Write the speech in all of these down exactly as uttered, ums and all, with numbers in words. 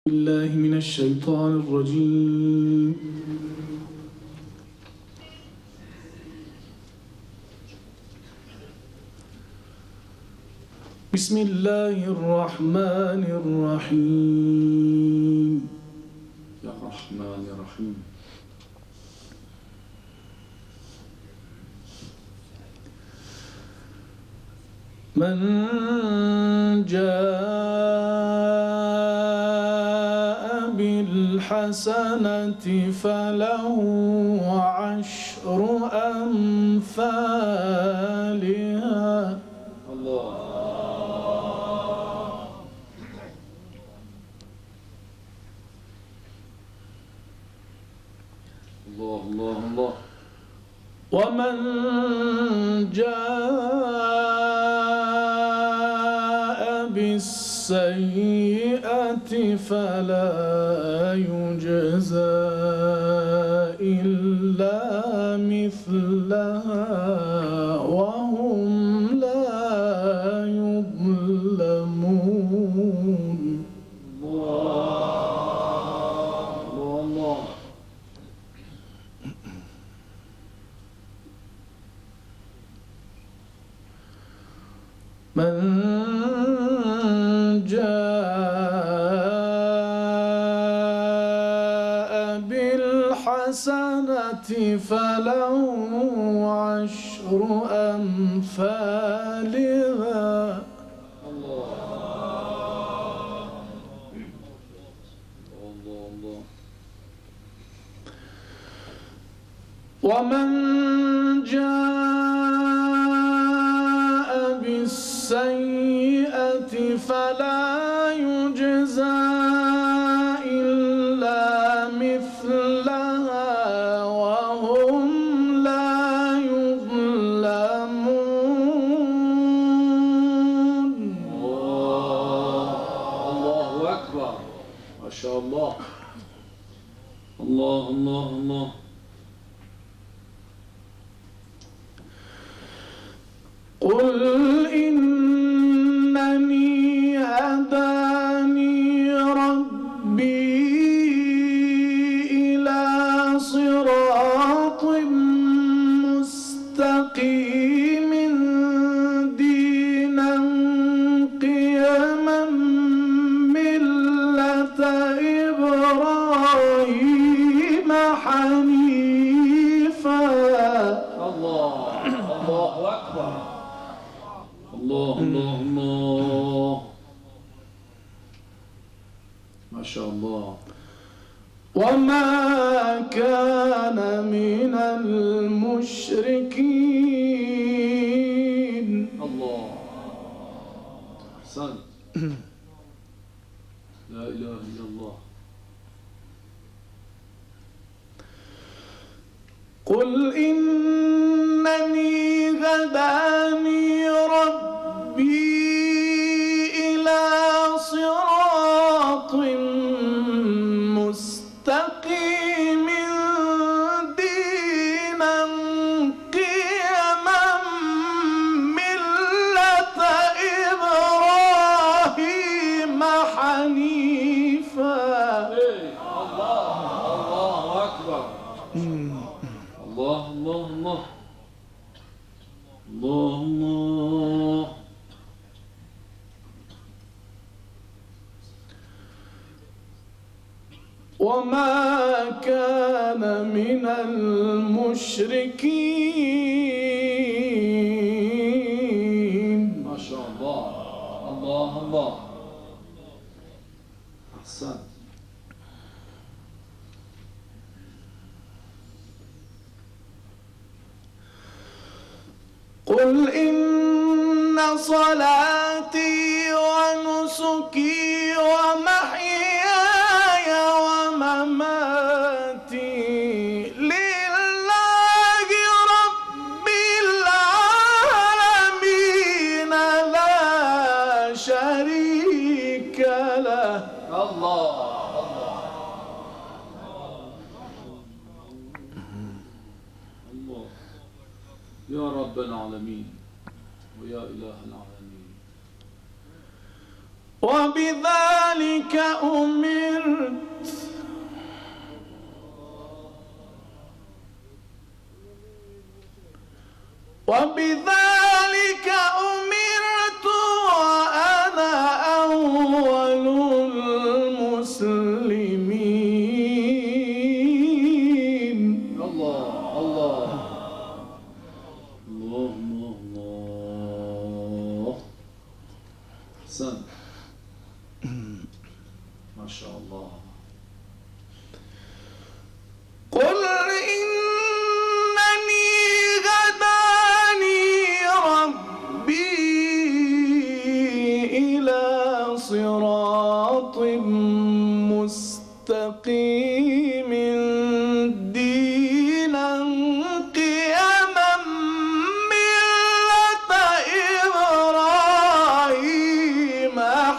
بالله من الشيطان الرجيم. بسم الله الرحمن الرحيم. يا رحمن يا رحيم. من جاء بالحسنة فله عشر أمثالها. الله الله الله الله. ومن جاء بالسيئة فلا يجزى إلا مثلها وهم لا يظلمون. الله الله. من جاء بالحسنة فله عشر أمثالها. الله الله الله. ومن جاء بالسيئة فلا يجزى إلا مثلها وهم لا يظلمون. الله أكبر. ما شاء الله. الله الله الله. قل إنني هداني ربي إلى صراط مستقيم دينا قيما ملة إبراهيم حنيفا. الله الله أكبر. الله الله الله. ما شاء الله. وما كان من المشركين. الله أحسنت. لا إله إلا الله. قل إنني هداني ربي إلى صراط مستقيم دينا قيما ملة إبراهيم حنيفا. الله الله أكبر. الله الله الله. الله الله. وما كان من المشركين. ما شاء الله. الله الله. أحسنت. قل إن صلاتي ونسكي ومحياي ومماتي لله رب العالمين لا شريك له. الله الله الله. يا رب العالمين ويا إله العالمين. وبذلك أمرت وبذلك أمرت وأنا أول المسلمين. الله الله الله الله الله. أحسن. ما شاء الله. قل إنني هداني ربي إلى صراط مستقيم دينا قيما ملة إبراهيم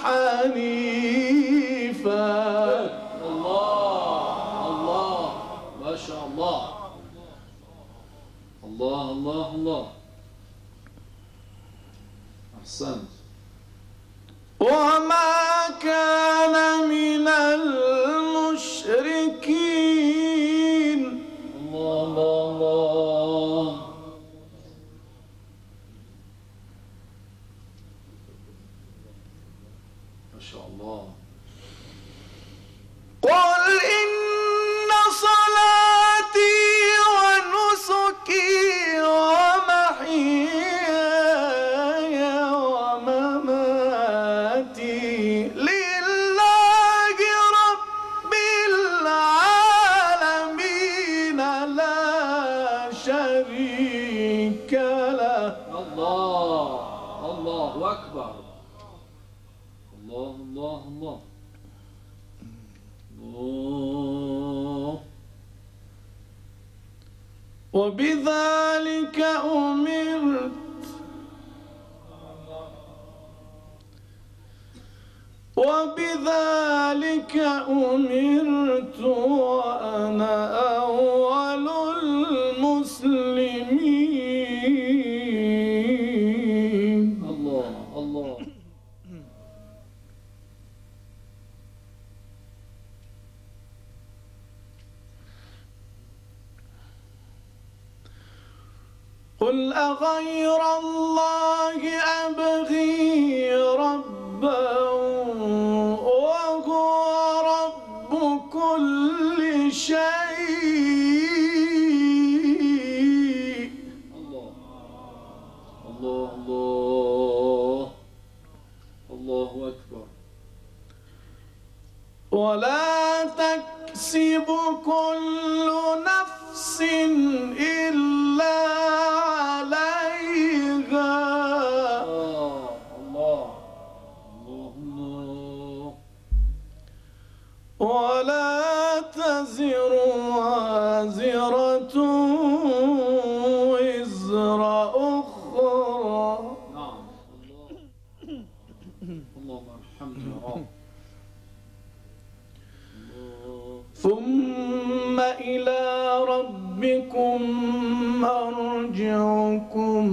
حنيفا. الله الله ما شاء الله. الله الله الله. أحسنت. وما كان من المشركين. الله الله الله. ما شاء الله. قل إن صلاتي ونسكي ومحياي ومماتي لله رب العالمين لا شريك له. الله الله أكبر. الله الله الله الله. وبذلك أمرت وبذلك أمرت وأنا أول المسلمين. الله الله. قل أغير الله أبغي ربا وهو رب كل شيء. الله الله الله. الله أكبر. ولا تكسب كل نفس إلا عليها. الله الله الله. ولا تزر وازرة وزر أخرى. نعم. الله اللهم ارحمنا يا رب. ثم إلى ربكم مرجعكم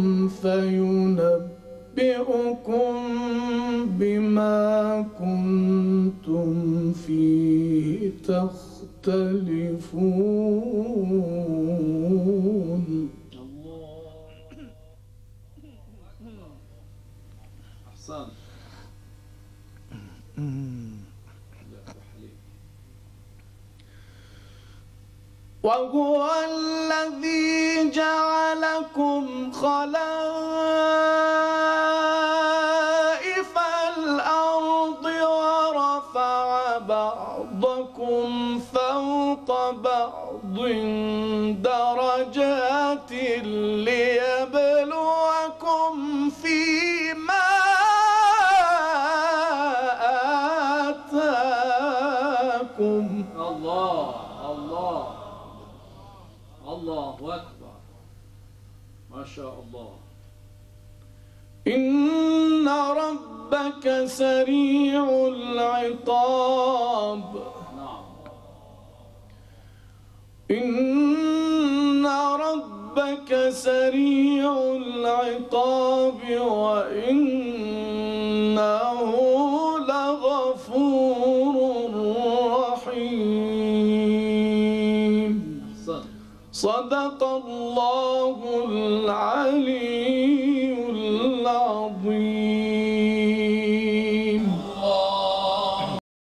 فينبئكم بما كنتم فيه تختلفون. الله. أحسن. وهو الذي جعلكم خلائف الأرض ورفع بعضكم فوق بعض درجات ليبلوكم فيما آتاكم. الله الله الله أكبر. ما شاء الله. إن ربك سريع العقاب. نعم. إن ربك سريع العقاب وإنه صدق الله